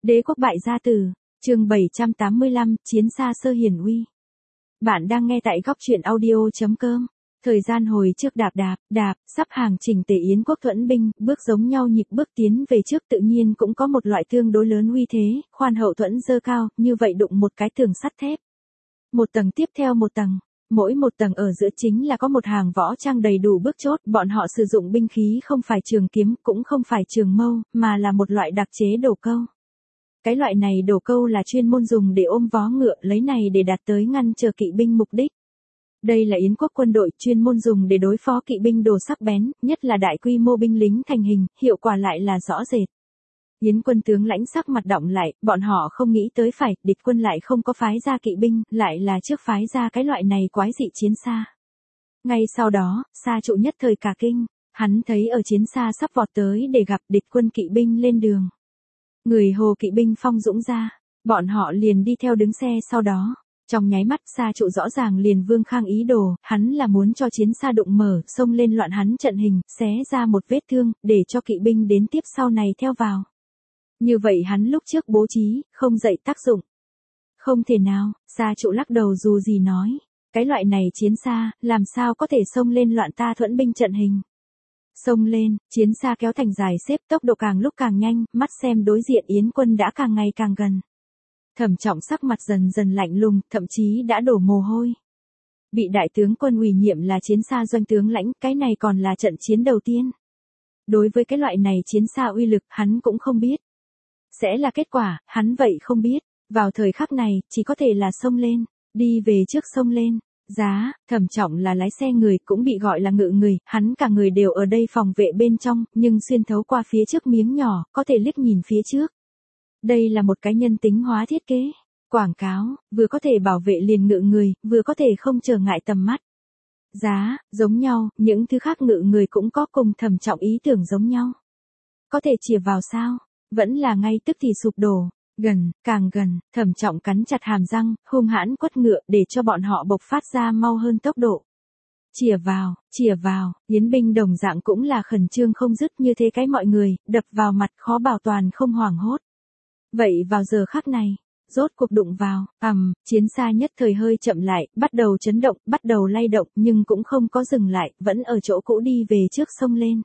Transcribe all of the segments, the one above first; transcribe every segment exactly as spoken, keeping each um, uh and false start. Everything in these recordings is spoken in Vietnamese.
Đế quốc bại gia tử, chương bảy trăm tám mươi lăm, chiến xa sơ hiển uy. Bạn đang nghe tại góc truyện audio.com. Thời gian hồi trước đạp đạp, đạp, sắp hàng chỉnh tề Yến quốc thuẫn binh, bước giống nhau nhịp bước tiến về trước tự nhiên cũng có một loại tương đối lớn uy thế, khoan hậu thuẫn dơ cao, như vậy đụng một cái tường sắt thép. Một tầng tiếp theo một tầng, mỗi một tầng ở giữa chính là có một hàng võ trang đầy đủ bước chốt, bọn họ sử dụng binh khí không phải trường kiếm, cũng không phải trường mâu, mà là một loại đặc chế đổ câu. Cái loại này đổ câu là chuyên môn dùng để ôm vó ngựa, lấy này để đạt tới ngăn trở kỵ binh mục đích. Đây là Yến quốc quân đội chuyên môn dùng để đối phó kỵ binh đồ sắc bén, nhất là đại quy mô binh lính thành hình, hiệu quả lại là rõ rệt. Yến quân tướng lãnh sắc mặt đọng lại, bọn họ không nghĩ tới phải, địch quân lại không có phái ra kỵ binh, lại là trước phái ra cái loại này quái dị chiến xa. Ngay sau đó, Sa Trụ nhất thời cả kinh, hắn thấy ở chiến xa sắp vọt tới để gặp địch quân kỵ binh lên đường. Người Hồ kỵ binh phong dũng ra, bọn họ liền đi theo đứng xe sau đó. Trong nháy mắt Sa Trụ rõ ràng liền Vương Khang ý đồ, hắn là muốn cho chiến xa đụng mở, xông lên loạn hắn trận hình, xé ra một vết thương, để cho kỵ binh đến tiếp sau này theo vào. Như vậy hắn lúc trước bố trí, không dậy tác dụng. Không thể nào, Sa Trụ lắc đầu dù gì nói, cái loại này chiến xa, làm sao có thể xông lên loạn ta thuẫn binh trận hình. Xông lên, chiến xa kéo thành dài xếp, tốc độ càng lúc càng nhanh, mắt xem đối diện Yến quân đã càng ngày càng gần. Thẩm Trọng sắc mặt dần dần lạnh lùng, thậm chí đã đổ mồ hôi. Bị đại tướng quân ủy nhiệm là chiến xa doanh tướng lãnh, cái này còn là trận chiến đầu tiên. Đối với cái loại này chiến xa uy lực, hắn cũng không biết. Sẽ là kết quả, hắn vậy không biết. Vào thời khắc này, chỉ có thể là xông lên, đi về trước xông lên. Giá, Thẩm Trọng là lái xe người, cũng bị gọi là ngự người, hắn cả người đều ở đây phòng vệ bên trong, nhưng xuyên thấu qua phía trước miếng nhỏ, có thể liếc nhìn phía trước. Đây là một cái nhân tính hóa thiết kế, quảng cáo, vừa có thể bảo vệ liền ngự người, vừa có thể không trở ngại tầm mắt. Giá, giống nhau, những thứ khác ngự người cũng có cùng Thẩm Trọng ý tưởng giống nhau. Có thể chìa vào sao? Vẫn là ngay tức thì sụp đổ. Gần, càng gần, Thẩm Trọng cắn chặt hàm răng, hung hãn quất ngựa để cho bọn họ bộc phát ra mau hơn tốc độ. Chìa vào, chìa vào, Yến binh đồng dạng cũng là khẩn trương không dứt như thế cái mọi người, đập vào mặt khó bảo toàn không hoảng hốt. Vậy vào giờ khắc này, rốt cuộc đụng vào, ầm, chiến xa nhất thời hơi chậm lại, bắt đầu chấn động, bắt đầu lay động, nhưng cũng không có dừng lại, vẫn ở chỗ cũ đi về trước sông lên.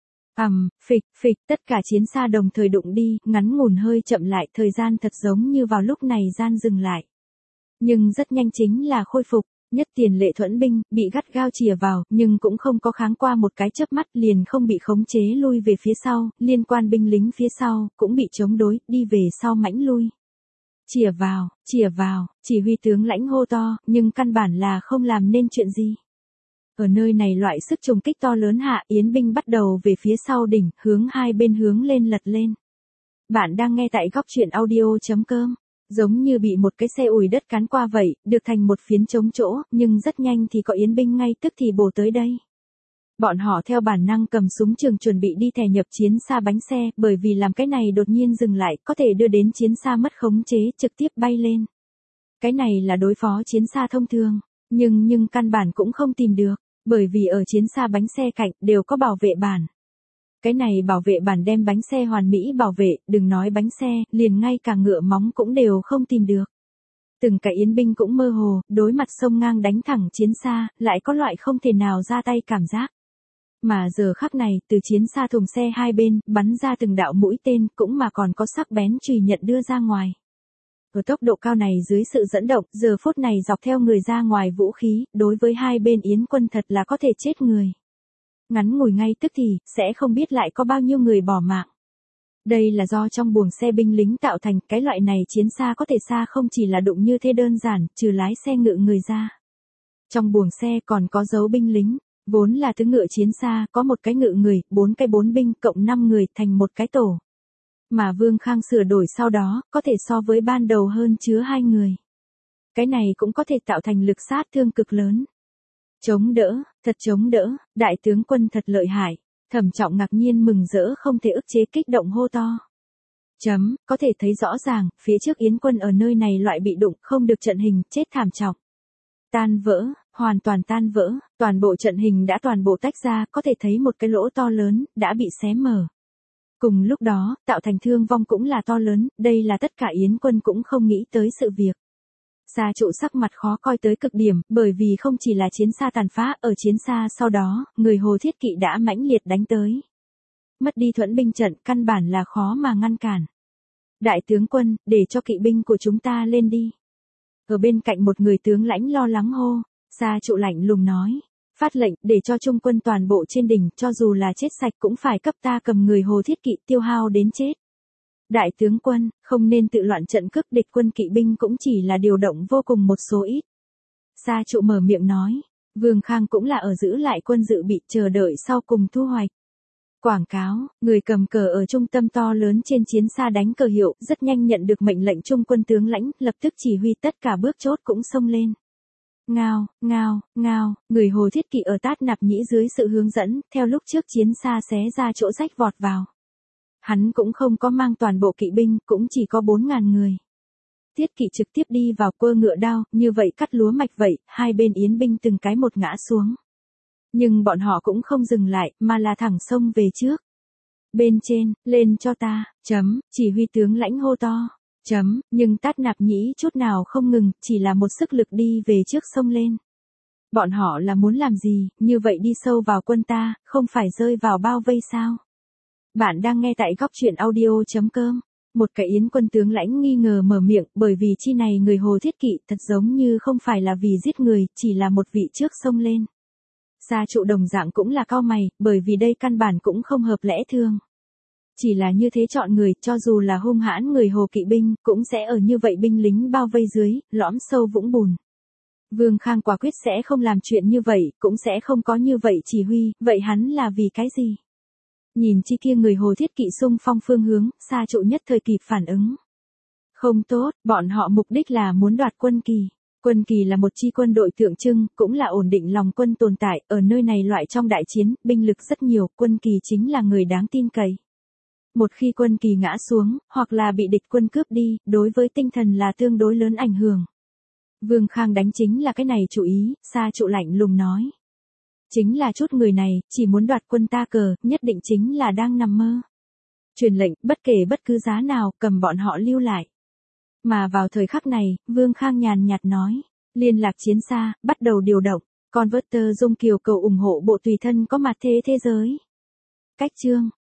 Ầm, phịch, phịch, tất cả chiến xa đồng thời đụng đi, ngắn ngủn hơi chậm lại, thời gian thật giống như vào lúc này gian dừng lại. Nhưng rất nhanh chính là khôi phục, nhất tiền lệ thuẫn binh, bị gắt gao chìa vào, nhưng cũng không có kháng qua một cái chớp mắt liền không bị khống chế lui về phía sau, liên quan binh lính phía sau, cũng bị chống đối, đi về sau mãnh lui. Chìa vào, chìa vào, chỉ huy tướng lãnh hô to, nhưng căn bản là không làm nên chuyện gì. Ở nơi này loại sức trùng kích to lớn hạ, Yến binh bắt đầu về phía sau đỉnh, hướng hai bên hướng lên lật lên. Bạn đang nghe tại góc truyện audio.com. Giống như bị một cái xe ủi đất cán qua vậy, được thành một phiến trống chỗ, nhưng rất nhanh thì có Yến binh ngay tức thì bổ tới đây. Bọn họ theo bản năng cầm súng trường chuẩn bị đi thè nhập chiến xa bánh xe, bởi vì làm cái này đột nhiên dừng lại, có thể đưa đến chiến xa mất khống chế, trực tiếp bay lên. Cái này là đối phó chiến xa thông thường, nhưng nhưng căn bản cũng không tìm được, bởi vì ở chiến xa bánh xe cạnh đều có bảo vệ bản. Cái này bảo vệ bản đem bánh xe hoàn mỹ bảo vệ, đừng nói bánh xe, liền ngay cả ngựa móng cũng đều không tìm được. Từng cái Yến binh cũng mơ hồ, đối mặt sông ngang đánh thẳng chiến xa, lại có loại không thể nào ra tay cảm giác. Mà giờ khắc này, từ chiến xa thùng xe hai bên, bắn ra từng đạo mũi tên, cũng mà còn có sắc bén chùy nhận đưa ra ngoài. Ở tốc độ cao này dưới sự dẫn động, giờ phút này dọc theo người ra ngoài vũ khí, đối với hai bên Yến quân thật là có thể chết người. Ngắn ngủi ngay tức thì, sẽ không biết lại có bao nhiêu người bỏ mạng. Đây là do trong buồng xe binh lính tạo thành, cái loại này chiến xa có thể xa không chỉ là đụng như thế đơn giản, trừ lái xe ngự người ra. Trong buồng xe còn có dấu binh lính, vốn là thứ ngựa chiến xa, có một cái ngự người, bốn cái bốn binh, cộng năm người, thành một cái tổ. Mà Vương Khang sửa đổi sau đó, có thể so với ban đầu hơn chứa hai người. Cái này cũng có thể tạo thành lực sát thương cực lớn. Chống đỡ, thật chống đỡ, đại tướng quân thật lợi hại. Thẩm Trọng ngạc nhiên mừng rỡ không thể ức chế kích động hô to. Chấm, có thể thấy rõ ràng, phía trước Yến quân ở nơi này loại bị đụng, không được trận hình, chết thảm trọng. Tan vỡ, hoàn toàn tan vỡ, toàn bộ trận hình đã toàn bộ tách ra, có thể thấy một cái lỗ to lớn, đã bị xé mở. Cùng lúc đó, tạo thành thương vong cũng là to lớn, đây là tất cả Yến quân cũng không nghĩ tới sự việc. Sa Trụ sắc mặt khó coi tới cực điểm, bởi vì không chỉ là chiến xa tàn phá, ở chiến xa sau đó, người Hồ Thiết Kỵ đã mãnh liệt đánh tới. Mất đi thuẫn binh trận, căn bản là khó mà ngăn cản. Đại tướng quân, để cho kỵ binh của chúng ta lên đi. Ở bên cạnh một người tướng lãnh lo lắng hô, Sa Trụ lạnh lùng nói, phát lệnh để cho trung quân toàn bộ trên đỉnh, cho dù là chết sạch cũng phải cấp ta cầm người Hồ Thiết Kỵ tiêu hao đến chết. Đại tướng quân, không nên tự loạn trận cướp địch, quân kỵ binh cũng chỉ là điều động vô cùng một số ít. Sa Trụ mở miệng nói, Vương Khang cũng là ở giữ lại quân dự bị chờ đợi sau cùng thu hoạch. Quảng cáo, người cầm cờ ở trung tâm to lớn trên chiến xa đánh cờ hiệu, rất nhanh nhận được mệnh lệnh trung quân tướng lãnh, lập tức chỉ huy tất cả bước chốt cũng xông lên. Ngao, ngao, ngao, người Hồ Thiết Kỵ ở Tát Nạp Nhĩ dưới sự hướng dẫn, theo lúc trước chiến xa xé ra chỗ rách vọt vào. Hắn cũng không có mang toàn bộ kỵ binh, cũng chỉ có bốn ngàn người. Thiết Kỵ trực tiếp đi vào quơ ngựa đao, như vậy cắt lúa mạch vậy, hai bên Yến binh từng cái một ngã xuống. Nhưng bọn họ cũng không dừng lại, mà là thẳng xông về trước. Bên trên, lên cho ta, chấm, chỉ huy tướng lãnh hô to, chấm, nhưng Tát Nạp Nhĩ chút nào không ngừng, chỉ là một sức lực đi về trước xông lên. Bọn họ là muốn làm gì, như vậy đi sâu vào quân ta, không phải rơi vào bao vây sao? Bạn đang nghe tại góc truyện audio.com. Một cái Yến quân tướng lãnh nghi ngờ mở miệng, bởi vì chi này người Hồ Thiết Kỵ thật giống như không phải là vì giết người, chỉ là một vị trước xông lên. Sa Trụ đồng dạng cũng là cau mày, bởi vì đây căn bản cũng không hợp lẽ thường. Chỉ là như thế chọn người, cho dù là hung hãn người Hồ kỵ binh, cũng sẽ ở như vậy binh lính bao vây dưới, lõm sâu vũng bùn. Vương Khang quả quyết sẽ không làm chuyện như vậy, cũng sẽ không có như vậy chỉ huy, vậy hắn là vì cái gì? Nhìn chi kia người Hồ Thiết Kỵ xung phong phương hướng, Sa Trụ nhất thời kịp phản ứng. Không tốt, bọn họ mục đích là muốn đoạt quân kỳ. Quân kỳ là một chi quân đội tượng trưng, cũng là ổn định lòng quân tồn tại, ở nơi này loại trong đại chiến, binh lực rất nhiều, quân kỳ chính là người đáng tin cậy. Một khi quân kỳ ngã xuống, hoặc là bị địch quân cướp đi, đối với tinh thần là tương đối lớn ảnh hưởng. Vương Khang đánh chính là cái này chủ ý, Sa Trụ lạnh lùng nói. Chính là chút người này, chỉ muốn đoạt quân ta cờ, nhất định chính là đang nằm mơ. Truyền lệnh, bất kể bất cứ giá nào, cầm bọn họ lưu lại. Mà vào thời khắc này, Vương Khang nhàn nhạt nói, liên lạc chiến xa, bắt đầu điều động, Converter Dung Kiều cầu ủng hộ bộ tùy thân có mặt thế thế giới. Cách chương,